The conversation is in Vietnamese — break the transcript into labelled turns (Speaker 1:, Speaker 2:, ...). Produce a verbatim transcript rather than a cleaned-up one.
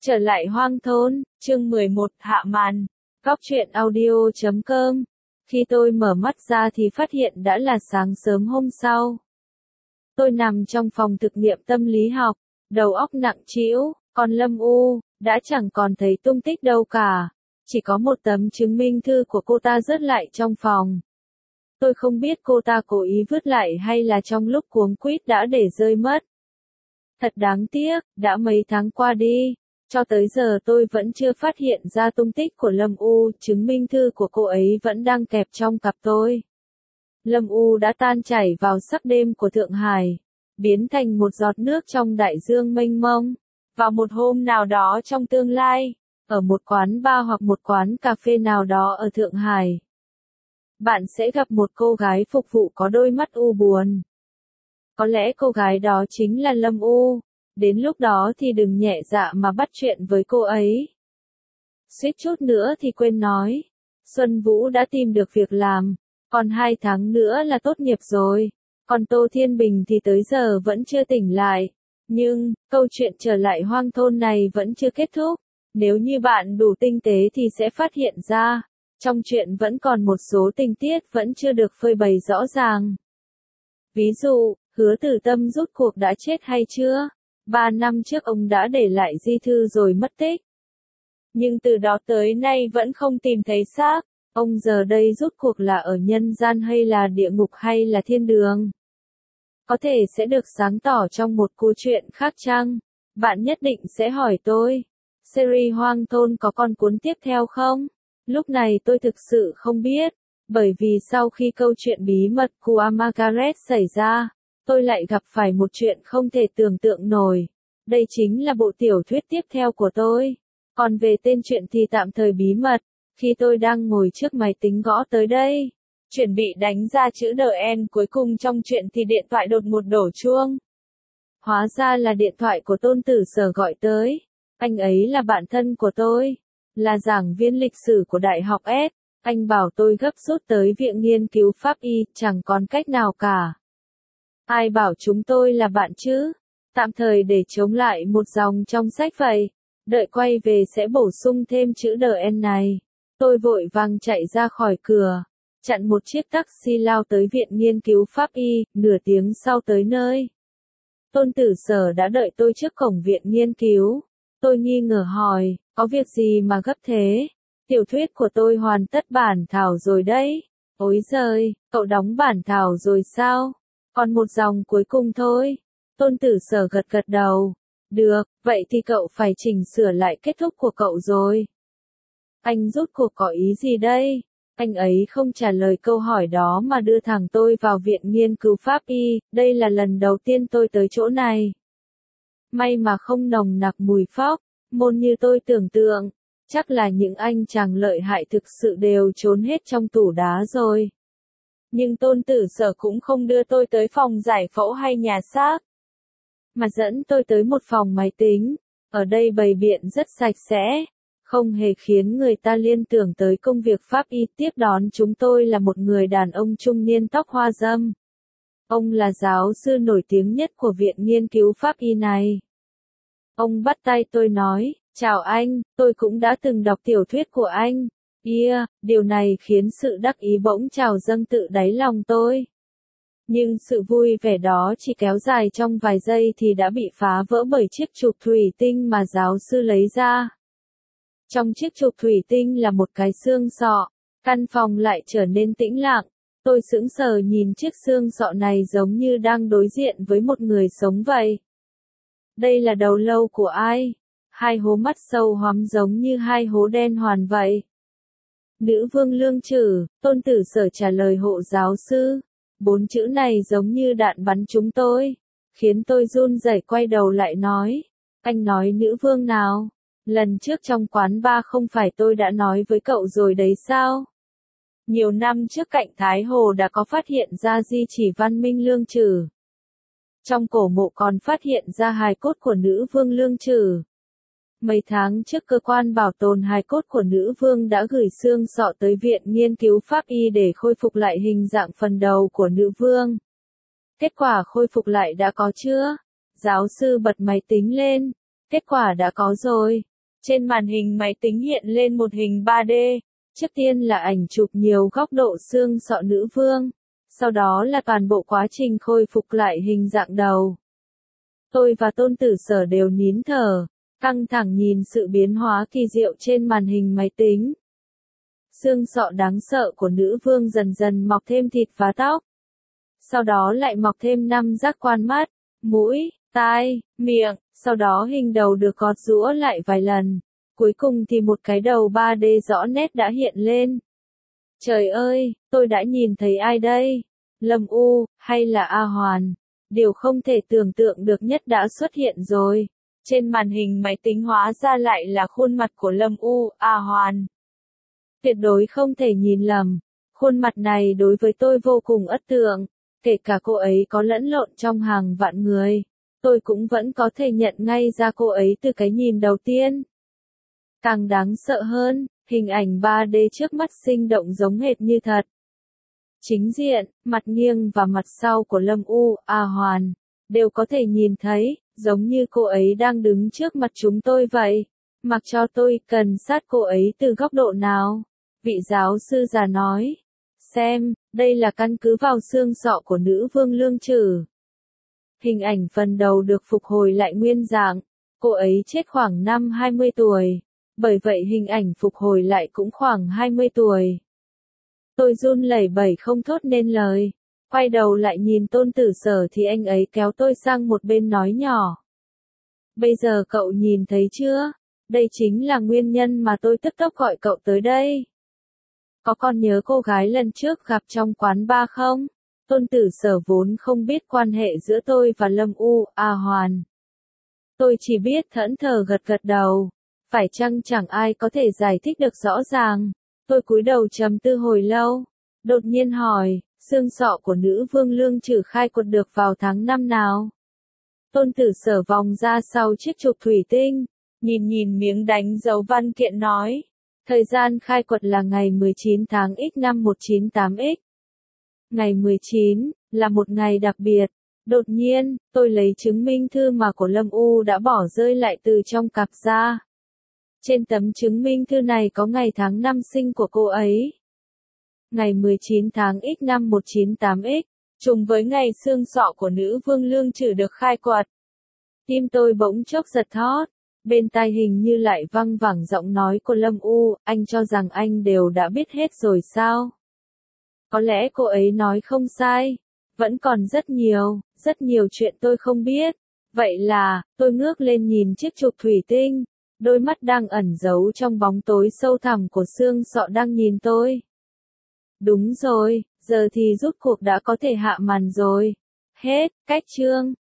Speaker 1: Trở lại hoang thôn, chương mười một, hạ màn. Góc truyện audio chấm com. Khi tôi mở mắt ra thì phát hiện đã là sáng sớm hôm sau. Tôi nằm trong phòng thực nghiệm tâm lý học, đầu óc nặng trĩu, còn Lâm U đã chẳng còn thấy tung tích đâu cả. Chỉ có một tấm chứng minh thư của cô ta rớt lại trong phòng. Tôi không biết cô ta cố ý vứt lại hay là trong lúc cuống quýt đã để rơi mất. Thật đáng tiếc, đã mấy tháng qua đi. Cho tới giờ tôi vẫn chưa phát hiện ra tung tích của Lâm U, chứng minh thư của cô ấy vẫn đang kẹp trong cặp tôi. Lâm U đã tan chảy vào sắc đêm của Thượng Hải, biến thành một giọt nước trong đại dương mênh mông. Vào một hôm nào đó trong tương lai, ở một quán bar hoặc một quán cà phê nào đó ở Thượng Hải, bạn sẽ gặp một cô gái phục vụ có đôi mắt u buồn. Có lẽ cô gái đó chính là Lâm U. Đến lúc đó thì đừng nhẹ dạ mà bắt chuyện với cô ấy. Suýt chút nữa thì quên nói. Xuân Vũ đã tìm được việc làm. Còn hai tháng nữa là tốt nghiệp rồi. Còn Tô Thiên Bình thì tới giờ vẫn chưa tỉnh lại. Nhưng, câu chuyện trở lại hoang thôn này vẫn chưa kết thúc. Nếu như bạn đủ tinh tế thì sẽ phát hiện ra. Trong chuyện vẫn còn một số tình tiết vẫn chưa được phơi bày rõ ràng. Ví dụ, Hứa Tử Tâm rốt cuộc đã chết hay chưa? Ba năm trước ông đã để lại di thư rồi mất tích. Nhưng từ đó tới nay vẫn không tìm thấy xác. Ông giờ đây rốt cuộc là ở nhân gian hay là địa ngục hay là thiên đường? Có thể sẽ được sáng tỏ trong một câu chuyện khác chăng? Bạn nhất định sẽ hỏi tôi. Series Hoang Thôn có còn cuốn tiếp theo không? Lúc này tôi thực sự không biết. Bởi vì sau khi câu chuyện bí mật của Margaret xảy ra, tôi lại gặp phải một chuyện không thể tưởng tượng nổi. Đây chính là bộ tiểu thuyết tiếp theo của tôi. Còn về tên chuyện thì tạm thời bí mật. Khi tôi đang ngồi trước máy tính gõ tới đây, chuẩn bị đánh ra chữ The End cuối cùng trong chuyện thì điện thoại đột một đổ chuông. Hóa ra là điện thoại của Tôn Tử Sở gọi tới. Anh ấy là bạn thân của tôi, là giảng viên lịch sử của Đại học S. Anh bảo tôi gấp rút tới Viện Nghiên cứu Pháp Y, chẳng còn cách nào cả. Ai bảo chúng tôi là bạn chứ? Tạm thời để chống lại một dòng trong sách vậy. Đợi quay về sẽ bổ sung thêm chữ The End này. Tôi vội vàng chạy ra khỏi cửa, chặn một chiếc taxi lao tới Viện Nghiên cứu Pháp Y, nửa tiếng sau tới nơi. Tôn Tử Sở đã đợi tôi trước cổng Viện Nghiên cứu. Tôi nghi ngờ hỏi, có việc gì mà gấp thế? Tiểu thuyết của tôi hoàn tất bản thảo rồi đấy. Ôi giời, cậu đóng bản thảo rồi sao? Còn một dòng cuối cùng thôi. Tôn Tử Sở gật gật đầu. Được, vậy thì cậu phải chỉnh sửa lại kết thúc của cậu rồi. Anh rốt cuộc có ý gì đây? Anh ấy không trả lời câu hỏi đó mà đưa thẳng tôi vào Viện Nghiên cứu Pháp Y. Đây là lần đầu tiên tôi tới chỗ này. May mà không nồng nặc mùi phóc, môn như tôi tưởng tượng. Chắc là những anh chàng lợi hại thực sự đều trốn hết trong tủ đá rồi. Nhưng Tôn Tử Sở cũng không đưa tôi tới phòng giải phẫu hay nhà xác, mà dẫn tôi tới một phòng máy tính. Ở đây bày biện rất sạch sẽ, không hề khiến người ta liên tưởng tới công việc pháp y. Tiếp đón chúng tôi là một người đàn ông trung niên tóc hoa râm. Ông là giáo sư nổi tiếng nhất của Viện Nghiên cứu Pháp Y này. Ông bắt tay tôi nói, chào anh, tôi cũng đã từng đọc tiểu thuyết của anh. Yeah, điều này khiến sự đắc ý bỗng trào dâng tự đáy lòng tôi. Nhưng sự vui vẻ đó chỉ kéo dài trong vài giây thì đã bị phá vỡ bởi chiếc chụp thủy tinh mà giáo sư lấy ra. Trong chiếc chụp thủy tinh là một cái xương sọ. Căn phòng lại trở nên tĩnh lặng. Tôi sững sờ nhìn chiếc xương sọ này giống như đang đối diện với một người sống vậy. Đây là đầu lâu của ai? Hai hố mắt sâu hoắm giống như hai hố đen hoàn vậy. Nữ vương Lương Trử, Tôn Tử Sở trả lời hộ giáo sư. Bốn chữ này giống như đạn bắn chúng tôi, khiến tôi run rẩy quay đầu lại nói. Anh nói nữ vương nào? Lần trước trong quán bar không phải tôi đã nói với cậu rồi đấy sao? Nhiều năm trước cạnh Thái Hồ đã có phát hiện ra di chỉ văn minh Lương Trử. Trong cổ mộ còn phát hiện ra hài cốt của nữ vương Lương Trử. Mấy tháng trước cơ quan bảo tồn hài cốt của nữ vương đã gửi xương sọ tới Viện Nghiên cứu Pháp Y để khôi phục lại hình dạng phần đầu của nữ vương. Kết quả khôi phục lại đã có chưa? Giáo sư bật máy tính lên. Kết quả đã có rồi. Trên màn hình máy tính hiện lên một hình ba D. Trước tiên là ảnh chụp nhiều góc độ xương sọ nữ vương. Sau đó là toàn bộ quá trình khôi phục lại hình dạng đầu. Tôi và Tôn Tử Sở đều nín thở, căng thẳng nhìn sự biến hóa kỳ diệu trên màn hình máy tính. Xương sọ đáng sợ của nữ vương dần dần mọc thêm thịt và tóc. Sau đó lại mọc thêm năm giác quan mắt, mũi, tai, miệng, sau đó hình đầu được gọt giũa lại vài lần. Cuối cùng thì một cái đầu ba D rõ nét đã hiện lên. Trời ơi, tôi đã nhìn thấy ai đây? Lâm U, hay là A Hoàn? Điều không thể tưởng tượng được nhất đã xuất hiện rồi. Trên màn hình máy tính hóa ra lại là khuôn mặt của Lâm U, A Hoàn. Tuyệt đối không thể nhìn lầm. Khuôn mặt này đối với tôi vô cùng ấn tượng. Kể cả cô ấy có lẫn lộn trong hàng vạn người, tôi cũng vẫn có thể nhận ngay ra cô ấy từ cái nhìn đầu tiên. Càng đáng sợ hơn, hình ảnh ba D trước mắt sinh động giống hệt như thật. Chính diện, mặt nghiêng và mặt sau của Lâm U, A Hoàn, đều có thể nhìn thấy, giống như cô ấy đang đứng trước mặt chúng tôi vậy. Mặc cho tôi cần sát cô ấy từ góc độ nào? Vị giáo sư già nói. Xem, đây là căn cứ vào xương sọ của nữ vương Lương Trử. Hình ảnh phần đầu được phục hồi lại nguyên dạng. Cô ấy chết khoảng năm hai mươi tuổi. Bởi vậy hình ảnh phục hồi lại cũng khoảng hai mươi tuổi. Tôi run lẩy bẩy không thốt nên lời. Quay đầu lại nhìn Tôn Tử Sở thì anh ấy kéo tôi sang một bên nói nhỏ. Bây giờ cậu nhìn thấy chưa? Đây chính là nguyên nhân mà tôi tức tốc gọi cậu tới đây. Có còn nhớ cô gái lần trước gặp trong quán bar không? Tôn Tử Sở vốn không biết quan hệ giữa tôi và Lâm U, A Hoàn. Tôi chỉ biết thẫn thờ gật gật đầu. Phải chăng chẳng ai có thể giải thích được rõ ràng. Tôi cúi đầu trầm tư hồi lâu. Đột nhiên hỏi, xương sọ của nữ vương Lương Trử khai quật được vào tháng năm nào? Tôn Tử Sở vòng ra sau chiếc chụp thủy tinh. Nhìn nhìn miếng đánh dấu văn kiện nói. Thời gian khai quật là ngày mười chín tháng X năm một chín tám X. Ngày mười chín, là một ngày đặc biệt. Đột nhiên, tôi lấy chứng minh thư mà của Lâm U đã bỏ rơi lại từ trong cặp ra. Trên tấm chứng minh thư này có ngày tháng năm sinh của cô ấy. Ngày mười chín tháng X năm một chín tám X, trùng với ngày xương sọ của nữ vương Lương Trử được khai quật. Tim tôi bỗng chốc giật thót. Bên tai hình như lại văng vẳng giọng nói của Lâm U, anh cho rằng anh đều đã biết hết rồi sao? Có lẽ cô ấy nói không sai. Vẫn còn rất nhiều, rất nhiều chuyện tôi không biết. Vậy là, tôi ngước lên nhìn chiếc chụp thủy tinh. Đôi mắt đang ẩn giấu trong bóng tối sâu thẳm của xương sọ đang nhìn tôi. Đúng rồi, giờ thì rút cuộc đã có thể hạ màn rồi. Hết, cách chương.